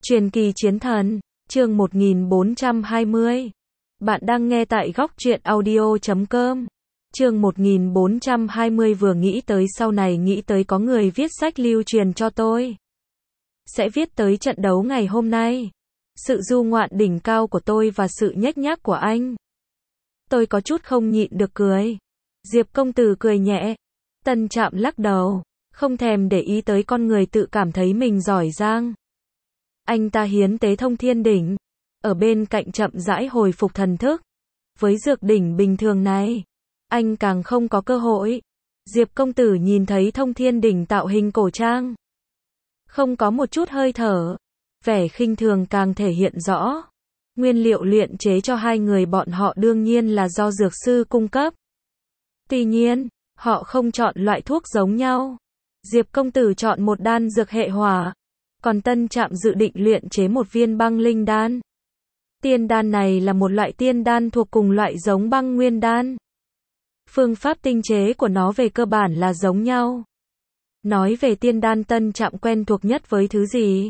Truyền kỳ chiến thần, chương 1420. Bạn đang nghe tại góc truyện audio.com. Chương 1420 vừa nghĩ tới sau này nghĩ tới có người viết sách lưu truyền cho tôi. Sẽ viết tới trận đấu ngày hôm nay. Sự du ngoạn đỉnh cao của tôi và sự nhếch nhác của anh. Tôi có chút không nhịn được cười. Diệp công tử cười nhẹ. Tân Trạm lắc đầu, không thèm để ý tới con người tự cảm thấy mình giỏi giang. Anh ta hiến tế thông thiên đỉnh, ở bên cạnh chậm rãi hồi phục thần thức. Với dược đỉnh bình thường này, anh càng không có cơ hội. Diệp công tử nhìn thấy thông thiên đỉnh tạo hình cổ trang, không có một chút hơi thở, vẻ khinh thường càng thể hiện rõ. Nguyên liệu luyện chế cho hai người bọn họ đương nhiên là do dược sư cung cấp. Tuy nhiên, họ không chọn loại thuốc giống nhau. Diệp công tử chọn một đan dược hệ hỏa, còn Tân Trạm dự định luyện chế một viên băng linh đan. Tiên đan này là một loại tiên đan thuộc cùng loại giống băng nguyên đan. Phương pháp tinh chế của nó về cơ bản là giống nhau. Nói về tiên đan, Tân Trạm quen thuộc nhất với thứ gì?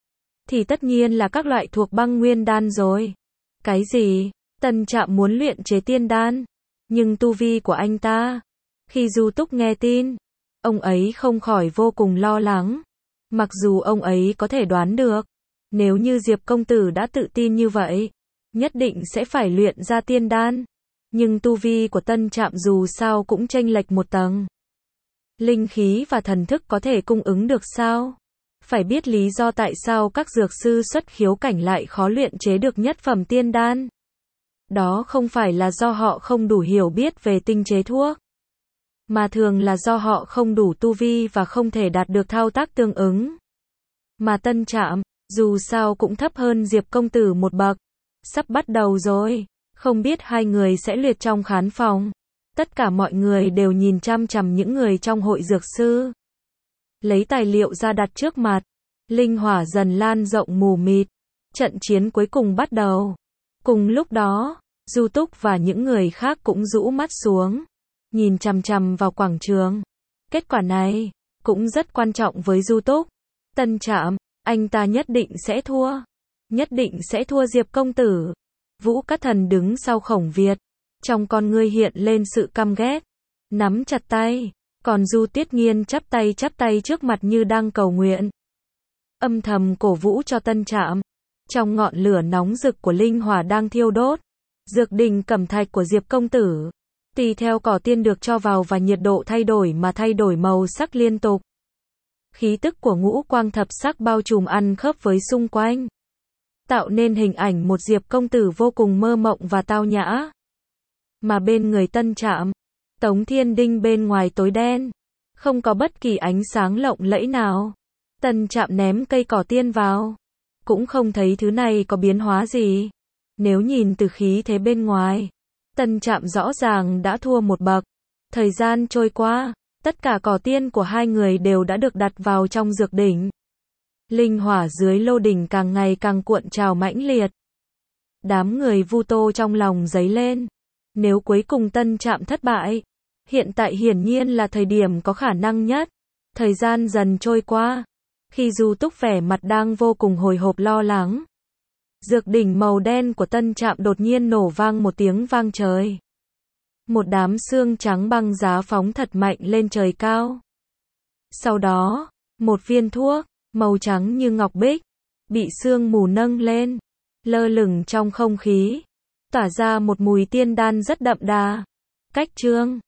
Thì tất nhiên là các loại thuộc băng nguyên đan rồi. Cái gì? Tân Trạm muốn luyện chế tiên đan, nhưng tu vi của anh ta. Khi Du Túc nghe tin, ông ấy không khỏi vô cùng lo lắng. Mặc dù ông ấy có thể đoán được, nếu như Diệp công tử đã tự tin như vậy, nhất định sẽ phải luyện ra tiên đan. Nhưng tu vi của Tân Trạm dù sao cũng chênh lệch một tầng. Linh khí và thần thức có thể cung ứng được sao? Phải biết lý do tại sao các dược sư xuất khiếu cảnh lại khó luyện chế được nhất phẩm tiên đan. Đó không phải là do họ không đủ hiểu biết về tinh chế thuốc, mà thường là do họ không đủ tu vi và không thể đạt được thao tác tương ứng. Mà Tân Trạm, dù sao cũng thấp hơn Diệp công tử một bậc. Sắp bắt đầu rồi, không biết hai người sẽ liệt trong khán phòng. Tất cả mọi người đều nhìn chăm chằm những người trong hội dược sư. Lấy tài liệu ra đặt trước mặt, linh hỏa dần lan rộng mù mịt. Trận chiến cuối cùng bắt đầu. Cùng lúc đó, Du Túc và những người khác cũng rũ mắt xuống, nhìn chằm chằm vào quảng trường. Kết quả này cũng rất quan trọng với Du Túc. Tân Trạm, anh ta nhất định sẽ thua. Nhất định sẽ thua Diệp công tử. Vũ Cát Thần đứng sau Khổng Việt, trong con ngươi hiện lên sự căm ghét, nắm chặt tay. Còn Du Tiết Nghiên chắp tay trước mặt như đang cầu nguyện, âm thầm cổ vũ cho Tân Trạm. Trong ngọn lửa nóng rực của linh hỏa đang thiêu đốt, dược đỉnh cẩm thạch của Diệp công tử, tùy theo cỏ tiên được cho vào và nhiệt độ thay đổi mà thay đổi màu sắc liên tục. Khí tức của ngũ quang thập sắc bao trùm ăn khớp với xung quanh, tạo nên hình ảnh một Diệp công tử vô cùng mơ mộng và tao nhã. Mà bên người Tân Trạm, Tống Thiên Đinh bên ngoài tối đen, không có bất kỳ ánh sáng lộng lẫy nào. Tân Trạm ném cây cỏ tiên vào, cũng không thấy thứ này có biến hóa gì. Nếu nhìn từ khí thế bên ngoài, Tân Trạm rõ ràng đã thua một bậc. Thời gian trôi qua, tất cả cỏ tiên của hai người đều đã được đặt vào trong dược đỉnh. Linh hỏa dưới lô đỉnh càng ngày càng cuộn trào mãnh liệt. Đám người Vu Tô trong lòng dấy lên. Nếu cuối cùng Tân Trạm thất bại, hiện tại hiển nhiên là thời điểm có khả năng nhất. Thời gian dần trôi qua, khi Du Túc vẻ mặt đang vô cùng hồi hộp lo lắng, dược đỉnh màu đen của Tân Trạm đột nhiên nổ vang một tiếng vang trời. Một đám xương trắng băng giá phóng thật mạnh lên trời cao. Sau đó, một viên thuốc, màu trắng như ngọc bích, bị sương mù nâng lên, lơ lửng trong không khí, tỏa ra một mùi tiên đan rất đậm đà. Cách chương